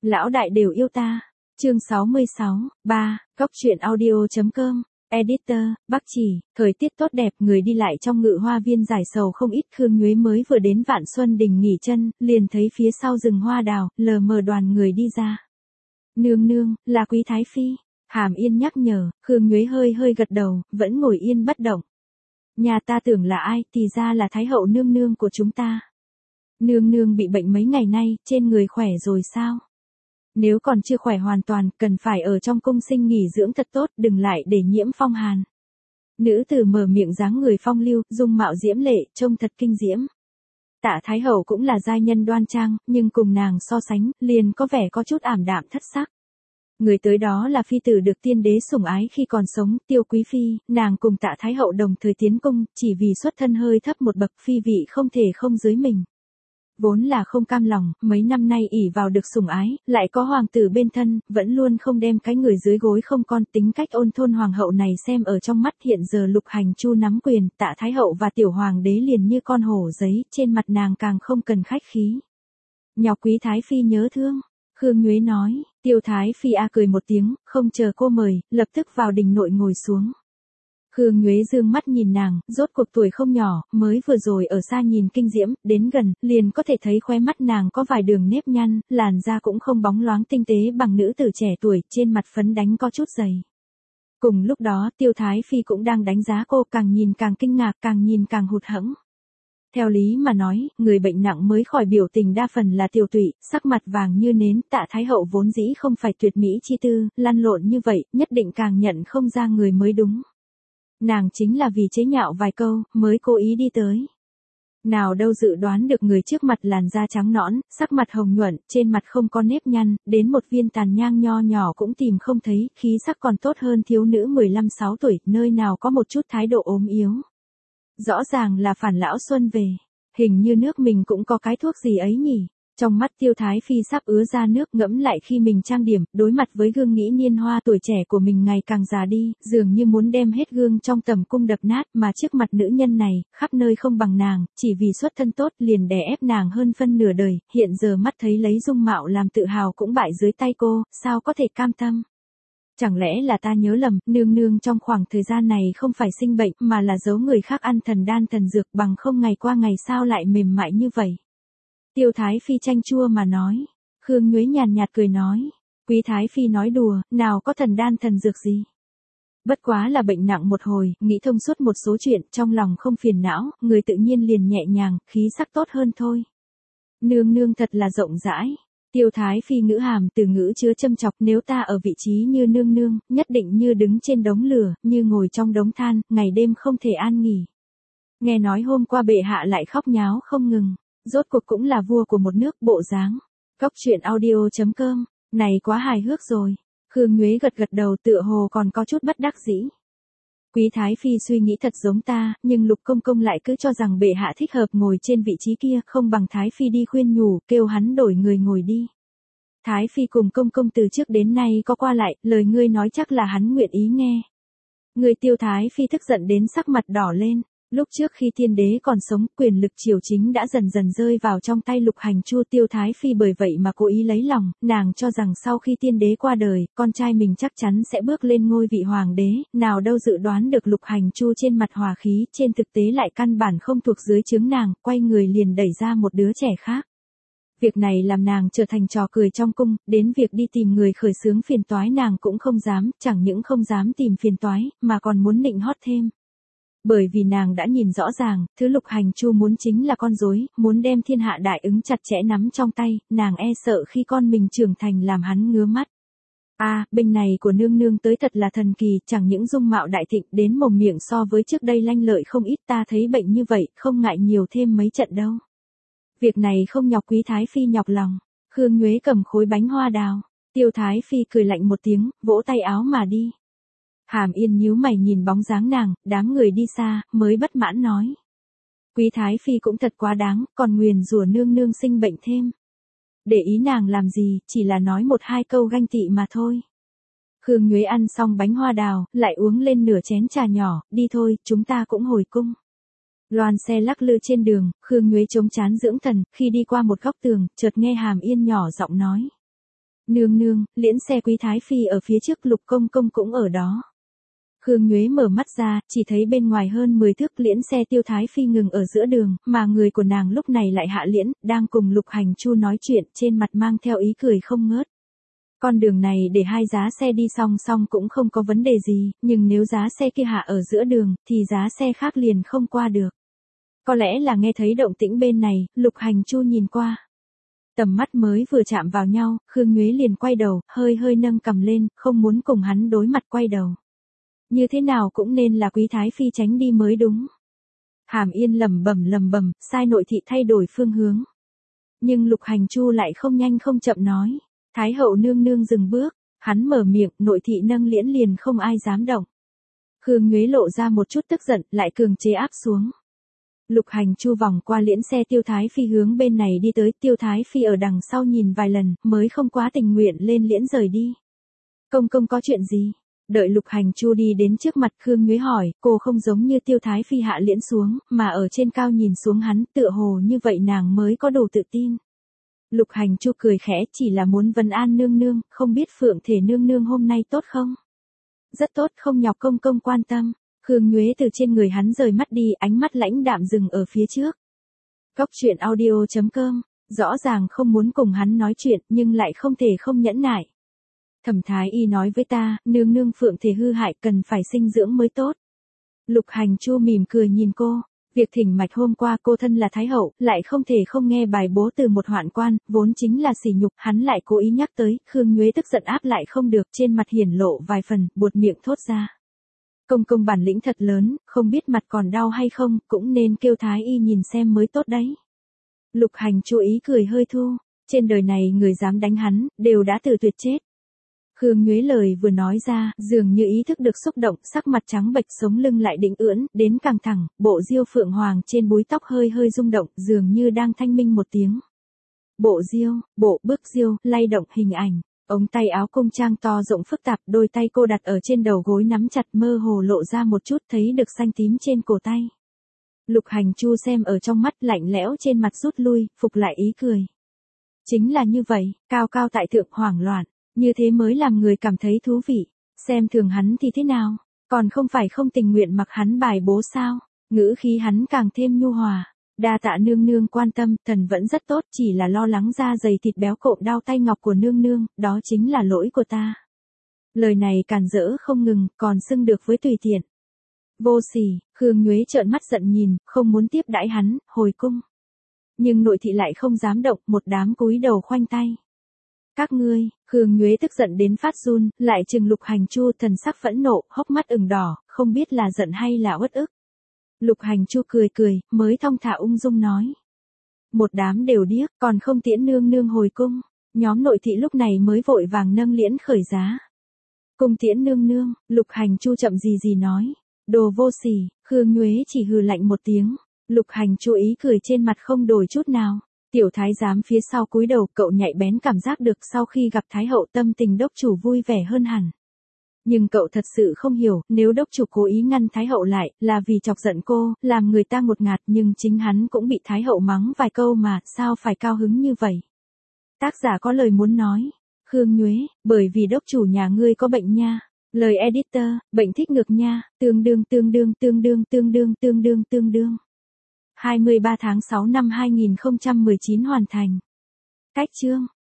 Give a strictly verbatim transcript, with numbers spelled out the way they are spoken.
Lão đại đều yêu ta. Chương sáu mươi sáu, ba, Góc truyện audio.com. Editor, Bắc Chỉ, thời tiết tốt đẹp, người đi lại trong ngự hoa viên giải sầu không ít. Khương Nhuế mới vừa đến Vạn Xuân Đình nghỉ chân, liền thấy phía sau rừng hoa đào, lờ mờ đoàn người đi ra. Nương nương, là Quý Thái Phi. Hàm Yên nhắc nhở. Khương Nhuế hơi hơi gật đầu, vẫn ngồi yên bất động. Nhà ta tưởng là ai, thì ra là Thái hậu nương nương của chúng ta. Nương nương bị bệnh mấy ngày nay, trên người khỏe rồi sao? Nếu còn chưa khỏe hoàn toàn, cần phải ở trong cung sinh nghỉ dưỡng thật tốt, đừng lại để nhiễm phong hàn. Nữ tử mở miệng dáng người phong lưu, dung mạo diễm lệ, trông thật kinh diễm. Tạ Thái hậu cũng là giai nhân đoan trang, nhưng cùng nàng so sánh, liền có vẻ có chút ảm đạm thất sắc. Người tới đó là phi tử được tiên đế sủng ái khi còn sống, Tiêu Quý Phi. Nàng cùng Tạ Thái hậu đồng thời tiến cung, chỉ vì xuất thân hơi thấp một bậc, phi vị không thể không dưới mình. Vốn là không cam lòng, mấy năm nay ỷ vào được sủng ái, lại có hoàng tử bên thân, vẫn luôn không đem cái người dưới gối không con. Tính cách ôn thôn hoàng hậu này xem ở trong mắt. Hiện giờ Lục Hành Chu nắm quyền, Tạ Thái hậu và tiểu hoàng đế liền như con hổ giấy, trên mặt nàng càng không cần khách khí. Nhọc Quý Thái Phi nhớ thương. Khương Nhuế nói. Tiêu Thái Phi a cười một tiếng, không chờ cô mời, lập tức vào đình nội ngồi xuống. Khương Nhuế dương mắt nhìn nàng, rốt cuộc tuổi không nhỏ, mới vừa rồi ở xa nhìn kinh diễm, đến gần, liền có thể thấy khóe mắt nàng có vài đường nếp nhăn, làn da cũng không bóng loáng tinh tế bằng nữ tử trẻ tuổi, trên mặt phấn đánh có chút dày. Cùng lúc đó, Tiêu Thái Phi cũng đang đánh giá cô, càng nhìn càng kinh ngạc, càng nhìn càng hụt hẫng. Theo lý mà nói, người bệnh nặng mới khỏi biểu tình đa phần là tiểu tụy, sắc mặt vàng như nến. Tạ Thái hậu vốn dĩ không phải tuyệt mỹ chi tư, lăn lộn như vậy, nhất định càng nhận không ra người mới đúng. Nàng chính là vì chế nhạo vài câu, mới cố ý đi tới. Nào đâu dự đoán được người trước mặt làn da trắng nõn, sắc mặt hồng nhuận, trên mặt không có nếp nhăn, đến một viên tàn nhang nho nhỏ cũng tìm không thấy, khí sắc còn tốt hơn thiếu nữ mười lăm sáu tuổi, nơi nào có một chút thái độ ốm yếu. Rõ ràng là phản lão xuân về, hình như nước mình cũng có cái thuốc gì ấy nhỉ. Trong mắt Tiêu Thái Phi sắp ứa ra nước, ngẫm lại khi mình trang điểm, đối mặt với gương nghĩ niên hoa tuổi trẻ của mình ngày càng già đi, dường như muốn đem hết gương trong tầm cung đập nát, mà trước mặt nữ nhân này, khắp nơi không bằng nàng, chỉ vì xuất thân tốt liền đè ép nàng hơn phân nửa đời, hiện giờ mắt thấy lấy dung mạo làm tự hào cũng bại dưới tay cô, sao có thể cam tâm. Chẳng lẽ là ta nhớ lầm, nương nương trong khoảng thời gian này không phải sinh bệnh, mà là giấu người khác ăn thần đan thần dược, bằng không ngày qua ngày sao lại mềm mại như vậy. Tiêu Thái Phi chanh chua mà nói. Khương Nhuế nhàn nhạt cười nói. Quý Thái Phi nói đùa, nào có thần đan thần dược gì. Bất quá là bệnh nặng một hồi, nghĩ thông suốt một số chuyện, trong lòng không phiền não, người tự nhiên liền nhẹ nhàng, khí sắc tốt hơn thôi. Nương nương thật là rộng rãi. Tiêu Thái Phi ngữ hàm từ ngữ chứa châm chọc, nếu ta ở vị trí như nương nương, nhất định như đứng trên đống lửa, như ngồi trong đống than, ngày đêm không thể an nghỉ. Nghe nói hôm qua bệ hạ lại khóc nháo không ngừng. Rốt cuộc cũng là vua của một nước, bộ dáng. Góc truyện audio.com, này quá hài hước rồi. Khương Nhuế gật gật đầu, tựa hồ còn có chút bất đắc dĩ. Quý Thái Phi suy nghĩ thật giống ta, nhưng Lục Công Công lại cứ cho rằng bệ hạ thích hợp ngồi trên vị trí kia, không bằng Thái Phi đi khuyên nhủ, kêu hắn đổi người ngồi đi. Thái Phi cùng Công Công từ trước đến nay có qua lại, lời ngươi nói chắc là hắn nguyện ý nghe. Người Tiêu Thái Phi tức giận đến sắc mặt đỏ lên. Lúc trước khi tiên đế còn sống, quyền lực triều chính đã dần dần rơi vào trong tay Lục Hành Chu. Tiêu Thái Phi bởi vậy mà cố ý lấy lòng, nàng cho rằng sau khi tiên đế qua đời, con trai mình chắc chắn sẽ bước lên ngôi vị hoàng đế, nào đâu dự đoán được Lục Hành Chu trên mặt hòa khí, trên thực tế lại căn bản không thuộc dưới trướng nàng, quay người liền đẩy ra một đứa trẻ khác. Việc này làm nàng trở thành trò cười trong cung, đến việc đi tìm người khởi xướng phiền toái nàng cũng không dám, chẳng những không dám tìm phiền toái, mà còn muốn nịnh hót thêm. Bởi vì nàng đã nhìn rõ ràng, thứ Lục Hành Chu muốn chính là con rối, muốn đem thiên hạ đại ứng chặt chẽ nắm trong tay, nàng e sợ khi con mình trưởng thành làm hắn ngứa mắt. A, à, bên này của nương nương tới thật là thần kỳ, chẳng những dung mạo đại thịnh đến mồm miệng so với trước đây lanh lợi không ít, ta thấy bệnh như vậy, không ngại nhiều thêm mấy trận đâu. Việc này không nhọc Quý Thái Phi nhọc lòng. Khương Nhuế cầm khối bánh hoa đào. Tiêu Thái Phi cười lạnh một tiếng, vỗ tay áo mà đi. Hàm Yên nhíu mày nhìn bóng dáng nàng, đám người đi xa, mới bất mãn nói. Quý Thái Phi cũng thật quá đáng, còn nguyền rủa nương nương sinh bệnh thêm. Để ý nàng làm gì, chỉ là nói một hai câu ganh tị mà thôi. Khương Nhuế ăn xong bánh hoa đào, lại uống lên nửa chén trà nhỏ, đi thôi, chúng ta cũng hồi cung. Loan xe lắc lư trên đường, Khương Nhuế chống chán dưỡng thần, khi đi qua một góc tường, chợt nghe Hàm Yên nhỏ giọng nói. Nương nương, liễn xe quý thái phi ở phía trước, Lục công công cũng ở đó. Khương Nhuế mở mắt ra, chỉ thấy bên ngoài hơn mười thước liễn xe Tiêu Thái Phi ngừng ở giữa đường, mà người của nàng lúc này lại hạ liễn, đang cùng Lục Hành Chu nói chuyện, trên mặt mang theo ý cười không ngớt. Con đường này để hai giá xe đi song song cũng không có vấn đề gì, nhưng nếu giá xe kia hạ ở giữa đường, thì giá xe khác liền không qua được. Có lẽ là nghe thấy động tĩnh bên này, Lục Hành Chu nhìn qua. Tầm mắt mới vừa chạm vào nhau, Khương Nhuế liền quay đầu, hơi hơi nâng cằm lên, không muốn cùng hắn đối mặt quay đầu. Như thế nào cũng nên là quý thái phi tránh đi mới đúng. Hàm Yên lẩm bẩm lẩm bẩm, sai nội thị thay đổi phương hướng. Nhưng Lục Hành Chu lại không nhanh không chậm nói, Thái hậu nương nương dừng bước, hắn mở miệng, nội thị nâng liễn liền không ai dám động. Khương Nhuế lộ ra một chút tức giận, lại cường chế áp xuống. Lục Hành Chu vòng qua liễn xe Tiêu Thái Phi hướng bên này đi tới, Tiêu Thái Phi ở đằng sau nhìn vài lần, mới không quá tình nguyện lên liễn rời đi. Công công có chuyện gì? Đợi Lục Hành Chu đi đến trước mặt Khương Nhuế hỏi, cô không giống như Tiêu Thái Phi hạ liễn xuống, mà ở trên cao nhìn xuống hắn, tựa hồ như vậy nàng mới có đủ tự tin. Lục Hành Chu cười khẽ, chỉ là muốn vấn an nương nương, không biết Phượng Thể nương nương hôm nay tốt không? Rất tốt, không nhọc công công quan tâm. Khương Nhuế từ trên người hắn rời mắt đi, ánh mắt lãnh đạm dừng ở phía trước. Góc truyện audio chấm com, rõ ràng không muốn cùng hắn nói chuyện, nhưng lại không thể không nhẫn nại. Thẩm Thái Y nói với ta, nương nương Phượng Thể hư hại, cần phải sinh dưỡng mới tốt. Lục Hành Chu mỉm cười nhìn cô, việc thỉnh mạch hôm qua cô thân là Thái hậu, lại không thể không nghe bài bố từ một hoạn quan, vốn chính là sỉ nhục, hắn lại cố ý nhắc tới, Khương Nhuế tức giận áp lại không được, trên mặt hiển lộ vài phần, buột miệng thốt ra. Công công bản lĩnh thật lớn, không biết mặt còn đau hay không, cũng nên kêu Thái Y nhìn xem mới tốt đấy. Lục Hành Chu ý cười hơi thu, trên đời này người dám đánh hắn, đều đã từ tuyệt chết. Khương Nhuế lời vừa nói ra, dường như ý thức được xúc động, sắc mặt trắng bệch, sống lưng lại định ưỡn, đến càng thẳng, bộ diêu phượng hoàng trên búi tóc hơi hơi rung động, dường như đang thanh minh một tiếng. Bộ diêu, bộ bước diêu, lay động hình ảnh, ống tay áo cung trang to rộng phức tạp, đôi tay cô đặt ở trên đầu gối nắm chặt, mơ hồ lộ ra một chút thấy được xanh tím trên cổ tay. Lục Hành Chu xem ở trong mắt, lạnh lẽo trên mặt rút lui, phục lại ý cười. Chính là như vậy, cao cao tại thượng, hoảng loạn. Như thế mới làm người cảm thấy thú vị. Xem thường hắn thì thế nào? Còn không phải không tình nguyện mặc hắn bài bố sao? Ngữ khí hắn càng thêm nhu hòa. Đa tạ nương nương quan tâm, thần vẫn rất tốt, chỉ là lo lắng da dày thịt béo cộm đau tay ngọc của nương nương, đó chính là lỗi của ta. Lời này càn rỡ không ngừng, còn xưng được với tùy tiện. Vô sỉ, Khương Nhuế trợn mắt giận nhìn, không muốn tiếp đãi hắn, hồi cung. Nhưng nội thị lại không dám động, một đám cúi đầu khoanh tay. Các ngươi, Khương Nhuế tức giận đến phát run, lại trừng Lục Hành Chu, thần sắc phẫn nộ, hốc mắt ửng đỏ, không biết là giận hay là uất ức. Lục Hành Chu cười cười, mới thong thả ung dung nói. Một đám đều điếc, còn không tiễn nương nương hồi cung. Nhóm nội thị lúc này mới vội vàng nâng liễn khởi giá. Cung tiễn nương nương, Lục Hành Chu chậm gì gì nói. Đồ vô sỉ, Khương Nhuế chỉ hừ lạnh một tiếng. Lục Hành Chu ý cười trên mặt không đổi chút nào. Tiểu thái giám phía sau cúi đầu, cậu nhạy bén cảm giác được sau khi gặp Thái hậu tâm tình đốc chủ vui vẻ hơn hẳn. Nhưng cậu thật sự không hiểu, nếu đốc chủ cố ý ngăn Thái hậu lại, là vì chọc giận cô, làm người ta ngột ngạt, nhưng chính hắn cũng bị Thái hậu mắng vài câu mà, sao phải cao hứng như vậy? Tác giả có lời muốn nói. Khương Nhuế, bởi vì đốc chủ nhà ngươi có bệnh nha. Lời editor, bệnh thích ngược nha, tương đương tương đương tương đương tương đương tương đương tương đương. hai mươi ba tháng sáu năm hai nghìn không trăm mười chín hoàn thành. Cách chương